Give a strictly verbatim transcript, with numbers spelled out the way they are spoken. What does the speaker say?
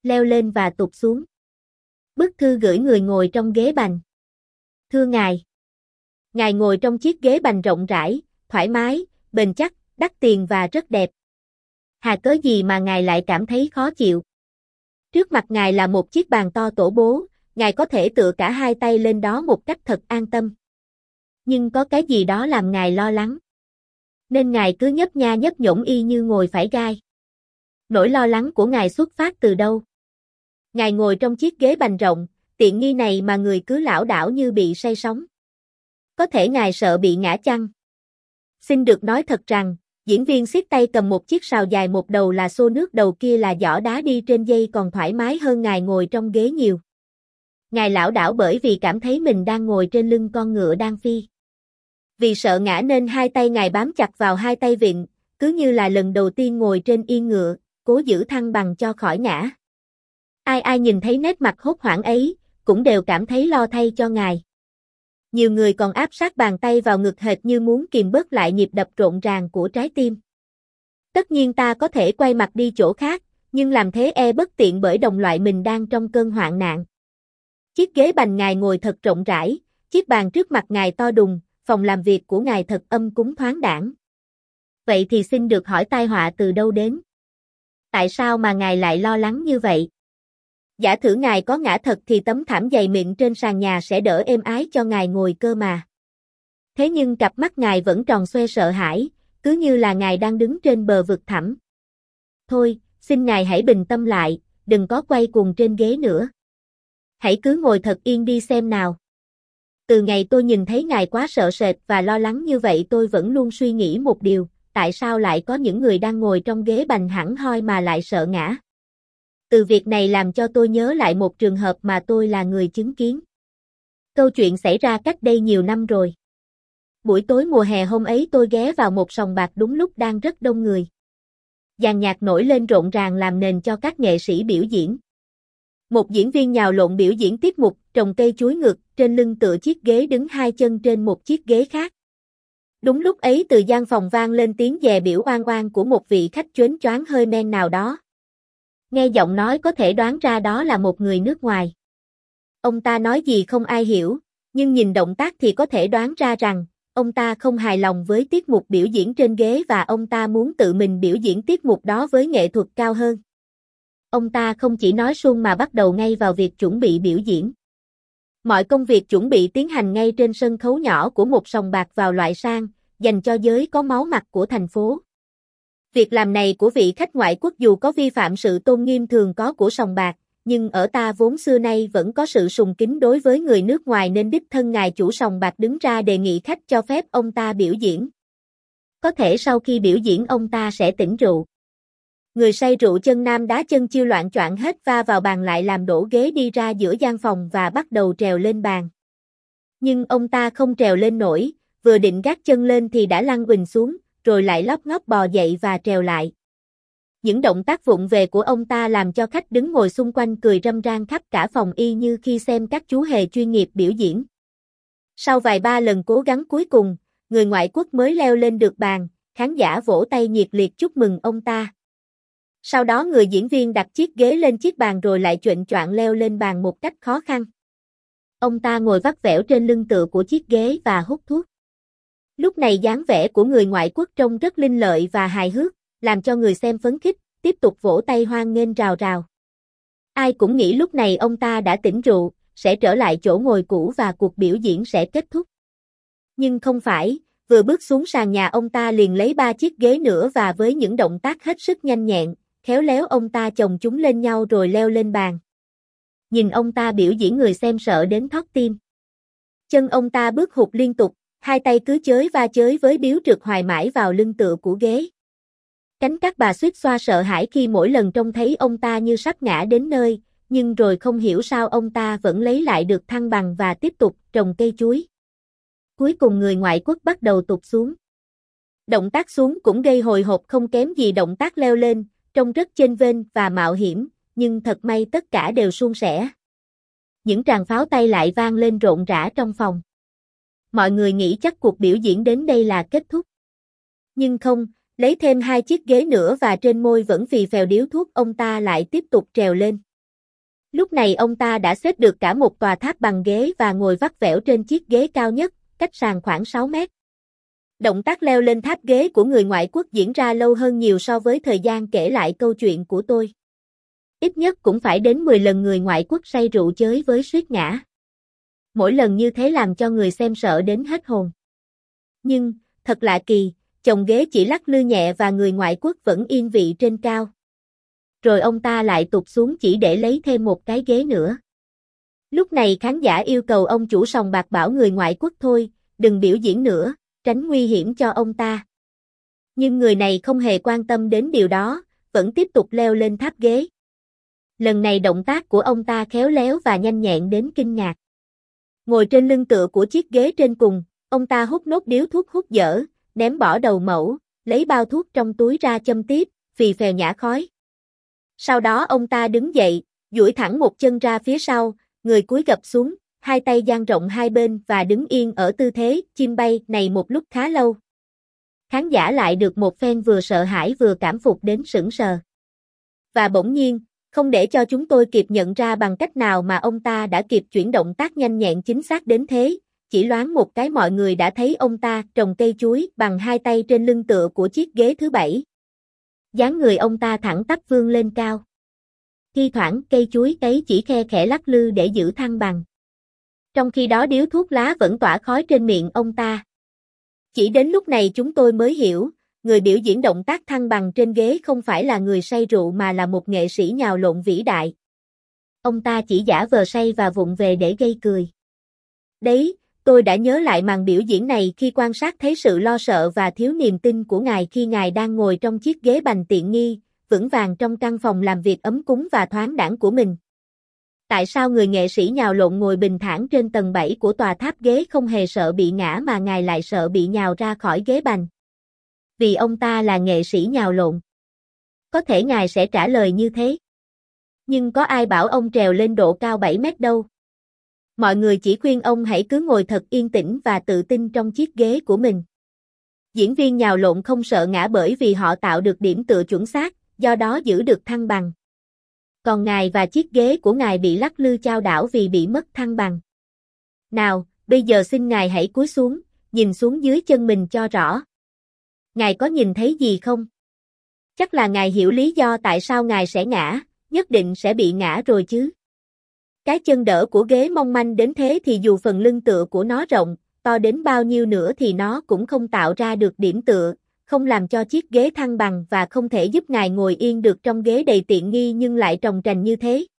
leo lên và tụt xuống. Bức thư gửi người ngồi trong ghế bành. Thưa ngài. Ngài ngồi trong chiếc ghế bành rộng rãi, thoải mái, bền chắc, đắt tiền và rất đẹp. Hà cớ gì mà ngài lại cảm thấy khó chịu? Trước mặt ngài là một chiếc bàn to tổ bố, ngài có thể tựa cả hai tay lên đó một cách thật an tâm. Nhưng có cái gì đó làm ngài lo lắng. Nên ngài cứ nhấp nha nhấp nhổm y như ngồi phải gai. Nỗi lo lắng của ngài xuất phát từ đâu? Ngài ngồi trong chiếc ghế bành rộng, tiện nghi này mà người cứ lảo đảo như bị say sóng. Có thể ngài sợ bị ngã chăng? Xin được nói thật rằng, diễn viên siết tay cầm một chiếc sào dài một đầu là xô nước, đầu kia là giỏ đá đi trên dây còn thoải mái hơn ngài ngồi trong ghế nhiều. Ngài lảo đảo bởi vì cảm thấy mình đang ngồi trên lưng con ngựa đang phi. Vì sợ ngã nên hai tay ngài bám chặt vào hai tay vịn, cứ như là lần đầu tiên ngồi trên yên ngựa, cố giữ thăng bằng cho khỏi ngã. Ai ai nhìn thấy nét mặt hốt hoảng ấy, cũng đều cảm thấy lo thay cho ngài. Nhiều người còn áp sát bàn tay vào ngực hệt như muốn kìm bớt lại nhịp đập rộn ràng của trái tim. Tất nhiên ta có thể quay mặt đi chỗ khác, nhưng làm thế e bất tiện bởi đồng loại mình đang trong cơn hoạn nạn. Chiếc ghế bành ngài ngồi thật rộng rãi, chiếc bàn trước mặt ngài to đùng, phòng làm việc của ngài thật âm cúng thoáng đãng. Vậy thì xin được hỏi tai họa từ đâu đến? Tại sao mà ngài lại lo lắng như vậy? Giả thử ngài có ngã thật thì tấm thảm dày mịn trên sàn nhà sẽ đỡ êm ái cho ngài ngồi cơ mà. Thế nhưng cặp mắt ngài vẫn tròn xoe sợ hãi, cứ như là ngài đang đứng trên bờ vực thẳm. Thôi, xin ngài hãy bình tâm lại, đừng có quay cuồng trên ghế nữa. Hãy cứ ngồi thật yên đi xem nào. Từ ngày tôi nhìn thấy ngài quá sợ sệt và lo lắng như vậy tôi vẫn luôn suy nghĩ một điều, tại sao lại có những người đang ngồi trong ghế bành hẳn hoi mà lại sợ ngã. Từ việc này làm cho tôi nhớ lại một trường hợp mà tôi là người chứng kiến. Câu chuyện xảy ra cách đây nhiều năm rồi. Buổi tối mùa hè hôm ấy tôi ghé vào một sòng bạc đúng lúc đang rất đông người. Dàn nhạc nổi lên rộn ràng làm nền cho các nghệ sĩ biểu diễn. Một diễn viên nhào lộn biểu diễn tiết mục trồng cây chuối ngược, trên lưng tựa chiếc ghế đứng hai chân trên một chiếc ghế khác. Đúng lúc ấy từ gian phòng vang lên tiếng dè biểu oan oan của một vị khách chớnh choáng hơi men nào đó. Nghe giọng nói có thể đoán ra đó là một người nước ngoài. Ông ta nói gì không ai hiểu, nhưng nhìn động tác thì có thể đoán ra rằng, ông ta không hài lòng với tiết mục biểu diễn trên ghế và ông ta muốn tự mình biểu diễn tiết mục đó với nghệ thuật cao hơn. Ông ta không chỉ nói suông mà bắt đầu ngay vào việc chuẩn bị biểu diễn. Mọi công việc chuẩn bị tiến hành ngay trên sân khấu nhỏ của một sòng bạc vào loại sang, dành cho giới có máu mặt của thành phố. Việc làm này của vị khách ngoại quốc dù có vi phạm sự tôn nghiêm thường có của sòng bạc, nhưng ở ta vốn xưa nay vẫn có sự sùng kính đối với người nước ngoài nên đích thân ngài chủ sòng bạc đứng ra đề nghị khách cho phép ông ta biểu diễn. Có thể sau khi biểu diễn ông ta sẽ tỉnh rượu. Người say rượu chân nam đá chân chiêu loạn choạng hết va vào bàn lại làm đổ ghế đi ra giữa gian phòng và bắt đầu trèo lên bàn. Nhưng ông ta không trèo lên nổi, vừa định gác chân lên thì đã lăn uỳnh xuống, rồi lại lóc ngóc bò dậy và trèo lại. Những động tác vụng về của ông ta làm cho khách đứng ngồi xung quanh cười râm ran khắp cả phòng y như khi xem các chú hề chuyên nghiệp biểu diễn. Sau vài ba lần cố gắng cuối cùng, người ngoại quốc mới leo lên được bàn, khán giả vỗ tay nhiệt liệt chúc mừng ông ta. Sau đó người diễn viên đặt chiếc ghế lên chiếc bàn rồi lại chệnh choạng leo lên bàn một cách khó khăn. Ông ta ngồi vắt vẻo trên lưng tựa của chiếc ghế và hút thuốc. Lúc này dáng vẻ của người ngoại quốc trông rất linh lợi và hài hước, làm cho người xem phấn khích, tiếp tục vỗ tay hoan nghênh rào rào. Ai cũng nghĩ lúc này ông ta đã tỉnh rượu, sẽ trở lại chỗ ngồi cũ và cuộc biểu diễn sẽ kết thúc. Nhưng không phải, vừa bước xuống sàn nhà ông ta liền lấy ba chiếc ghế nữa và với những động tác hết sức nhanh nhẹn, khéo léo ông ta chồng chúng lên nhau rồi leo lên bàn. Nhìn ông ta biểu diễn người xem sợ đến thót tim. Chân ông ta bước hụt liên tục, hai tay cứ chới va chới với biếu trượt hoài mãi vào lưng tựa của ghế. Cánh các bà suýt xoa sợ hãi khi mỗi lần trông thấy ông ta như sắp ngã đến nơi, nhưng rồi không hiểu sao ông ta vẫn lấy lại được thăng bằng và tiếp tục trồng cây chuối. Cuối cùng người ngoại quốc bắt đầu tụt xuống. Động tác xuống cũng gây hồi hộp không kém gì động tác leo lên, trông rất chênh vênh và mạo hiểm, nhưng thật may tất cả đều suôn sẻ. Những tràng pháo tay lại vang lên rộn rã trong phòng. Mọi người nghĩ chắc cuộc biểu diễn đến đây là kết thúc. Nhưng không, lấy thêm hai chiếc ghế nữa và trên môi vẫn phì phèo điếu thuốc ông ta lại tiếp tục trèo lên. Lúc này ông ta đã xếp được cả một tòa tháp bằng ghế và ngồi vắt vẻo trên chiếc ghế cao nhất, cách sàn khoảng sáu mét. Động tác leo lên tháp ghế của người ngoại quốc diễn ra lâu hơn nhiều so với thời gian kể lại câu chuyện của tôi. Ít nhất cũng phải đến mười lần người ngoại quốc say rượu chới với suýt ngã. Mỗi lần như thế làm cho người xem sợ đến hết hồn. Nhưng, thật lạ kỳ, chồng ghế chỉ lắc lư nhẹ và người ngoại quốc vẫn yên vị trên cao. Rồi ông ta lại tụt xuống chỉ để lấy thêm một cái ghế nữa. Lúc này khán giả yêu cầu ông chủ sòng bạc bảo người ngoại quốc thôi, đừng biểu diễn nữa, tránh nguy hiểm cho ông ta. Nhưng người này không hề quan tâm đến điều đó, vẫn tiếp tục leo lên tháp ghế. Lần này động tác của ông ta khéo léo và nhanh nhẹn đến kinh ngạc. Ngồi trên lưng tựa của chiếc ghế trên cùng, ông ta hút nốt điếu thuốc hút dở, ném bỏ đầu mẩu, lấy bao thuốc trong túi ra châm tiếp, phì phèo nhả khói. Sau đó ông ta đứng dậy, duỗi thẳng một chân ra phía sau, người cúi gập xuống, hai tay dang rộng hai bên và đứng yên ở tư thế chim bay này một lúc khá lâu. Khán giả lại được một phen vừa sợ hãi vừa cảm phục đến sững sờ. Và bỗng nhiên, không để cho chúng tôi kịp nhận ra bằng cách nào mà ông ta đã kịp chuyển động tác nhanh nhẹn chính xác đến thế, chỉ loáng một cái mọi người đã thấy ông ta trồng cây chuối bằng hai tay trên lưng tựa của chiếc ghế thứ bảy. Dáng người ông ta thẳng tắp vươn lên cao. Thi thoảng cây chuối ấy chỉ khe khẽ lắc lư để giữ thăng bằng. Trong khi đó điếu thuốc lá vẫn tỏa khói trên miệng ông ta. Chỉ đến lúc này chúng tôi mới hiểu, người biểu diễn động tác thăng bằng trên ghế không phải là người say rượu mà là một nghệ sĩ nhào lộn vĩ đại. Ông ta chỉ giả vờ say và vụng về để gây cười. Đấy, tôi đã nhớ lại màn biểu diễn này khi quan sát thấy sự lo sợ và thiếu niềm tin của ngài khi ngài đang ngồi trong chiếc ghế bành tiện nghi, vững vàng trong căn phòng làm việc ấm cúng và thoáng đãng của mình. Tại sao người nghệ sĩ nhào lộn ngồi bình thản trên tầng bảy của tòa tháp ghế không hề sợ bị ngã mà ngài lại sợ bị nhào ra khỏi ghế bành? Vì ông ta là nghệ sĩ nhào lộn. Có thể ngài sẽ trả lời như thế. Nhưng có ai bảo ông trèo lên độ cao bảy mét đâu. Mọi người chỉ khuyên ông hãy cứ ngồi thật yên tĩnh và tự tin trong chiếc ghế của mình. Diễn viên nhào lộn không sợ ngã bởi vì họ tạo được điểm tựa chuẩn xác, do đó giữ được thăng bằng. Còn ngài và chiếc ghế của ngài bị lắc lư chao đảo vì bị mất thăng bằng. Nào, bây giờ xin ngài hãy cúi xuống, nhìn xuống dưới chân mình cho rõ. Ngài có nhìn thấy gì không? Chắc là ngài hiểu lý do tại sao ngài sẽ ngã, nhất định sẽ bị ngã rồi chứ. Cái chân đỡ của ghế mong manh đến thế thì dù phần lưng tựa của nó rộng, to đến bao nhiêu nữa thì nó cũng không tạo ra được điểm tựa, không làm cho chiếc ghế thăng bằng và không thể giúp ngài ngồi yên được trong ghế đầy tiện nghi nhưng lại trồng trành như thế.